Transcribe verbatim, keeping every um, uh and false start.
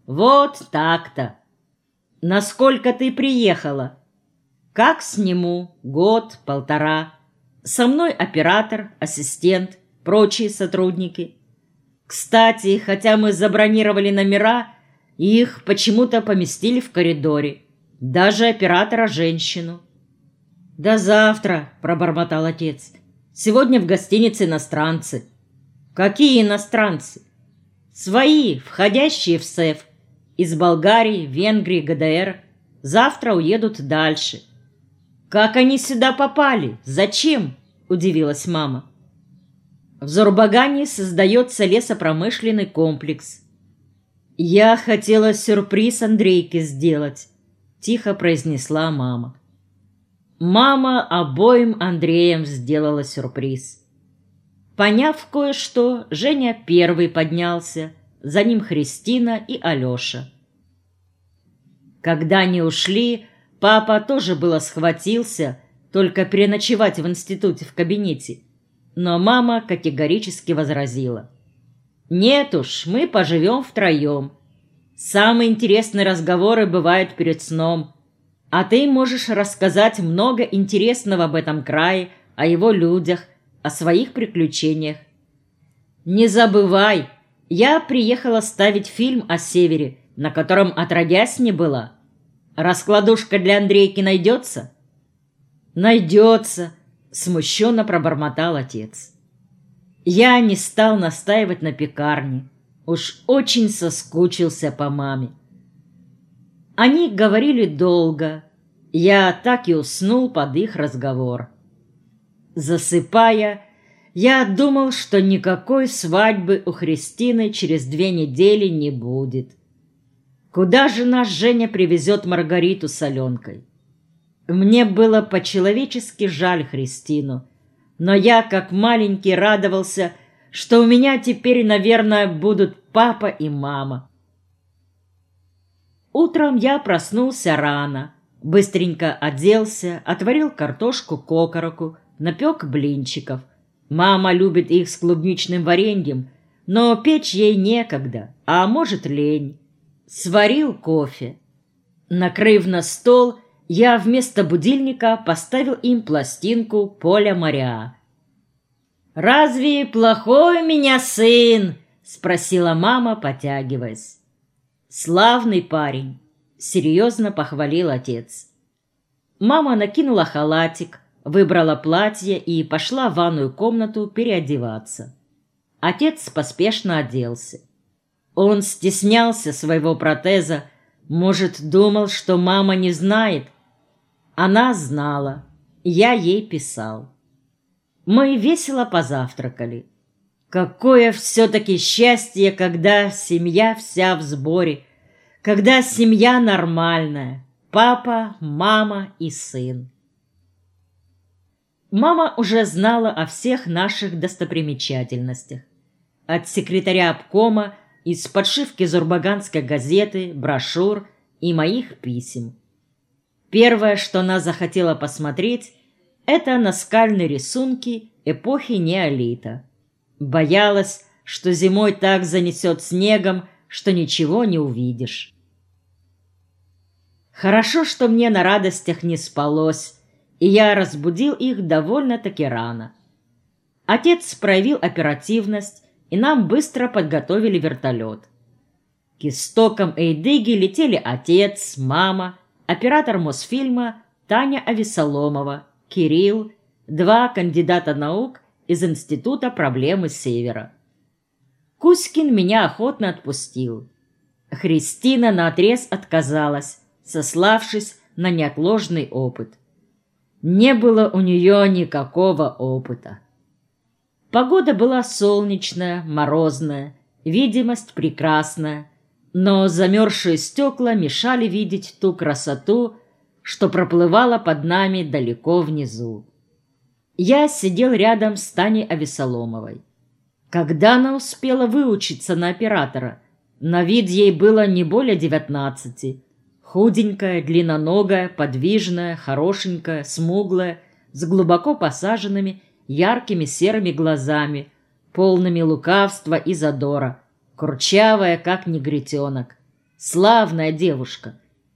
Вот так-то. Насколько ты приехала? Как сниму? Год, полтора. Со мной оператор, ассистент, прочие сотрудники. Кстати, хотя мы забронировали номера, их почему-то поместили в коридоре. Даже оператора женщину. «До завтра», — пробормотал отец. «Сегодня в гостинице иностранцы». «Какие иностранцы?» «Свои, входящие в СЭФ. Из Болгарии, Венгрии, ГДР. Завтра уедут дальше». «Как они сюда попали? Зачем?» — удивилась мама. «В Зурбагане создается лесопромышленный комплекс». «Я хотела сюрприз Андрейке сделать», — тихо произнесла мама. Мама обоим Андреям сделала сюрприз. Поняв кое-что, Женя первый поднялся, за ним Христина и Алеша. Когда они ушли, папа тоже было схватился, только переночевать в институте в кабинете, но мама категорически возразила. «Нет уж, мы поживем втроем. Самые интересные разговоры бывают перед сном, а ты можешь рассказать много интересного об этом крае, о его людях, о своих приключениях. Не забывай, я приехала ставить фильм о Севере, на котором отродясь не была. Раскладушка для Андрейки найдется?» «Найдется», — смущенно пробормотал отец. Я не стал настаивать на пекарне. Уж очень соскучился по маме. Они говорили долго. Я так и уснул под их разговор. Засыпая, я думал, что никакой свадьбы у Христины через две недели не будет. Куда же наш Женя привезет Маргариту с Аленкой? Мне было по-человечески жаль Христину, но я, как маленький, радовался, что у меня теперь, наверное, будут папа и мама. Утром я проснулся рано, быстренько оделся, отварил картошку к окороку, напек блинчиков. Мама любит их с клубничным вареньем, но печь ей некогда, а может лень. Сварил кофе. Накрыв на стол, я вместо будильника поставил им пластинку Поля Мориа. «Разве плохой у меня сын?» — спросила мама, потягиваясь. «Славный парень», — серьезно похвалил отец. Мама накинула халатик, выбрала платье и пошла в ванную комнату переодеваться. Отец поспешно оделся. Он стеснялся своего протеза, может, думал, что мама не знает. Она знала, я ей писал. Мы весело позавтракали. Какое все-таки счастье, когда семья вся в сборе, когда семья нормальная, папа, мама и сын. Мама уже знала о всех наших достопримечательностях. От секретаря обкома, из подшивки Зурбаганской газеты, брошюр и моих писем. Первое, что она захотела посмотреть, это наскальные рисунки эпохи неолита. Боялась, что зимой так занесет снегом, что ничего не увидишь. Хорошо, что мне на радостях не спалось, и я разбудил их довольно-таки рано. Отец проявил оперативность, и нам быстро подготовили вертолет. К истокам Эйдыги летели отец, мама, оператор Мосфильма Таня Авесоломова, Кирилл, два кандидата наук из Института проблемы Севера. Кузькин меня охотно отпустил. Христина наотрез отказалась, сославшись на неотложный опыт. Не было у нее никакого опыта. Погода была солнечная, морозная, видимость прекрасная, но замерзшие стекла мешали видеть ту красоту, что проплывала под нами далеко внизу. Я сидел рядом с Таней Авесоломовой. Когда она успела выучиться на оператора? На вид ей было не более девятнадцати. Худенькая, длинноногая, подвижная, хорошенькая, смуглая, с глубоко посаженными, яркими серыми глазами, полными лукавства и задора, курчавая, как негритенок, Славная девушка.